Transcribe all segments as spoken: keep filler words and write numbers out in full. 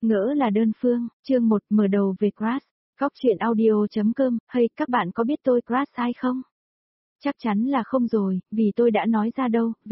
Ngỡ là đơn phương, chương một mở đầu về Crush. Góc truyện audio.com, hay các bạn có biết tôi crush ai không? Chắc chắn là không rồi, vì tôi đã nói ra đâu, v.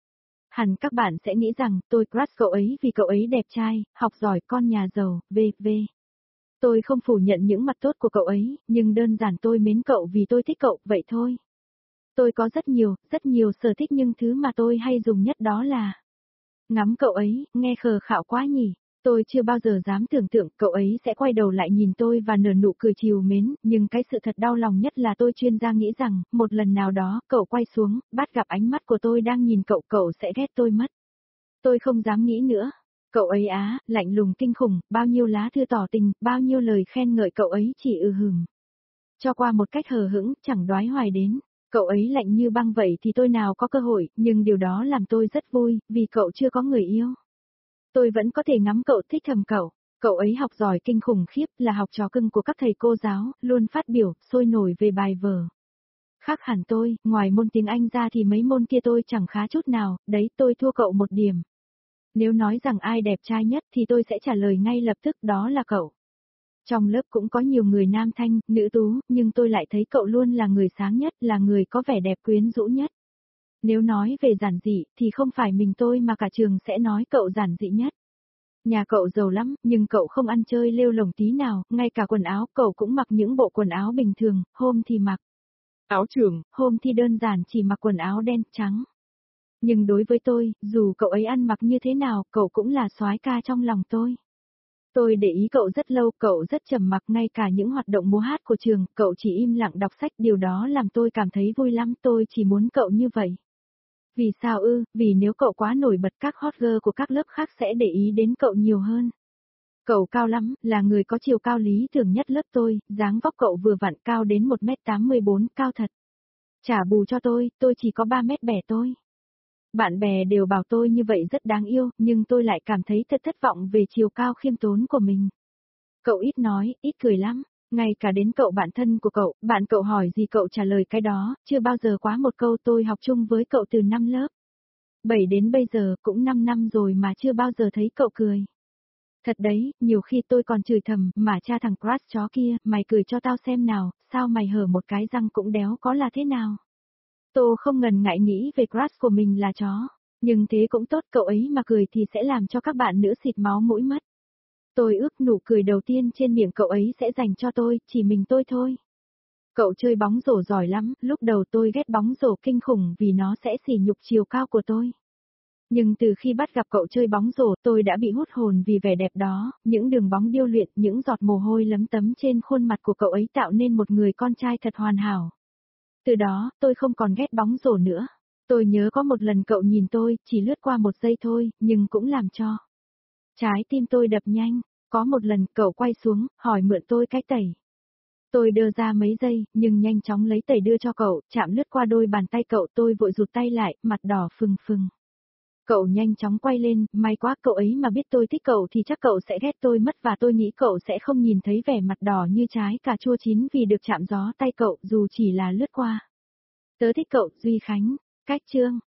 Hẳn các bạn sẽ nghĩ rằng tôi crush cậu ấy vì cậu ấy đẹp trai, học giỏi, con nhà giàu, vân vân. Tôi không phủ nhận những mặt tốt của cậu ấy, nhưng đơn giản tôi mến cậu vì tôi thích cậu, vậy thôi. Tôi có rất nhiều, rất nhiều sở thích nhưng thứ mà tôi hay dùng nhất đó là ngắm cậu ấy, nghe khờ khạo quá nhỉ. Tôi chưa bao giờ dám tưởng tượng cậu ấy sẽ quay đầu lại nhìn tôi và nở nụ cười trìu mến, nhưng cái sự thật đau lòng nhất là tôi chuyên gia nghĩ rằng, một lần nào đó, cậu quay xuống, bắt gặp ánh mắt của tôi đang nhìn cậu, cậu sẽ ghét tôi mất. Tôi không dám nghĩ nữa. Cậu ấy á, lạnh lùng kinh khủng, bao nhiêu lá thư tỏ tình, bao nhiêu lời khen ngợi cậu ấy chỉ ừ hừm. Cho qua một cách hờ hững, chẳng đoái hoài đến. Cậu ấy lạnh như băng vậy thì tôi nào có cơ hội, nhưng điều đó làm tôi rất vui, vì cậu chưa có người yêu. Tôi vẫn có thể ngắm cậu, thích thầm cậu. Cậu ấy học giỏi kinh khủng khiếp, là học trò cưng của các thầy cô giáo, luôn phát biểu, sôi nổi về bài vở. Khác hẳn tôi, ngoài môn tiếng Anh ra thì mấy môn kia tôi chẳng khá chút nào, đấy tôi thua cậu một điểm. Nếu nói rằng ai đẹp trai nhất thì tôi sẽ trả lời ngay lập tức đó là cậu. Trong lớp cũng có nhiều người nam thanh, nữ tú, nhưng tôi lại thấy cậu luôn là người sáng nhất, là người có vẻ đẹp quyến rũ nhất. Nếu nói về giản dị, thì không phải mình tôi mà cả trường sẽ nói cậu giản dị nhất. Nhà cậu giàu lắm, nhưng cậu không ăn chơi lêu lổng tí nào, ngay cả quần áo cậu cũng mặc những bộ quần áo bình thường, hôm thì mặc áo trường, hôm thì đơn giản chỉ mặc quần áo đen trắng. Nhưng đối với tôi, dù cậu ấy ăn mặc như thế nào, cậu cũng là soái ca trong lòng tôi. Tôi để ý cậu rất lâu, cậu rất trầm mặc, ngay cả những hoạt động múa hát của trường, cậu chỉ im lặng đọc sách, điều đó làm tôi cảm thấy vui lắm, tôi chỉ muốn cậu như vậy. Vì sao ư, vì nếu cậu quá nổi bật các hot girl của các lớp khác sẽ để ý đến cậu nhiều hơn. Cậu cao lắm, là người có chiều cao lý tưởng nhất lớp tôi, dáng vóc cậu vừa vặn cao đến một mét tám mươi bốn, cao thật. Trả bù cho tôi, tôi chỉ có ba mét bẻ tôi. Bạn bè đều bảo tôi như vậy rất đáng yêu, nhưng tôi lại cảm thấy thật thất vọng về chiều cao khiêm tốn của mình. Cậu ít nói, ít cười lắm. Ngay cả đến cậu bạn thân của cậu, bạn cậu hỏi gì cậu trả lời cái đó, chưa bao giờ quá một câu. Tôi học chung với cậu từ năm lớp bảy đến bây giờ, cũng năm năm rồi mà chưa bao giờ thấy cậu cười. Thật đấy, nhiều khi tôi còn chửi thầm, mà cha thằng crush chó kia, mày cười cho tao xem nào, sao mày hở một cái răng cũng đéo có là thế nào. Tôi không ngần ngại nghĩ về crush của mình là chó, nhưng thế cũng tốt, cậu ấy mà cười thì sẽ làm cho các bạn nữ xịt máu mũi mất. Tôi ước nụ cười đầu tiên trên miệng cậu ấy sẽ dành cho tôi, chỉ mình tôi thôi. Cậu chơi bóng rổ giỏi lắm, lúc đầu tôi ghét bóng rổ kinh khủng vì nó sẽ sỉ nhục chiều cao của tôi. Nhưng từ khi bắt gặp cậu chơi bóng rổ, tôi đã bị hút hồn vì vẻ đẹp đó, những đường bóng điêu luyện, những giọt mồ hôi lấm tấm trên khuôn mặt của cậu ấy tạo nên một người con trai thật hoàn hảo. Từ đó, tôi không còn ghét bóng rổ nữa. Tôi nhớ có một lần cậu nhìn tôi, chỉ lướt qua một giây thôi, nhưng cũng làm cho trái tim tôi đập nhanh. Có một lần, cậu quay xuống, hỏi mượn tôi cái tẩy. Tôi đưa ra mấy giây, nhưng nhanh chóng lấy tẩy đưa cho cậu, chạm lướt qua đôi bàn tay cậu, tôi vội rụt tay lại, mặt đỏ phừng phừng. Cậu nhanh chóng quay lên, may quá, cậu ấy mà biết tôi thích cậu thì chắc cậu sẽ ghét tôi mất, và tôi nghĩ cậu sẽ không nhìn thấy vẻ mặt đỏ như trái cà chua chín vì được chạm gió tay cậu, dù chỉ là lướt qua. Tớ thích cậu, Duy Khánh. Cách chương.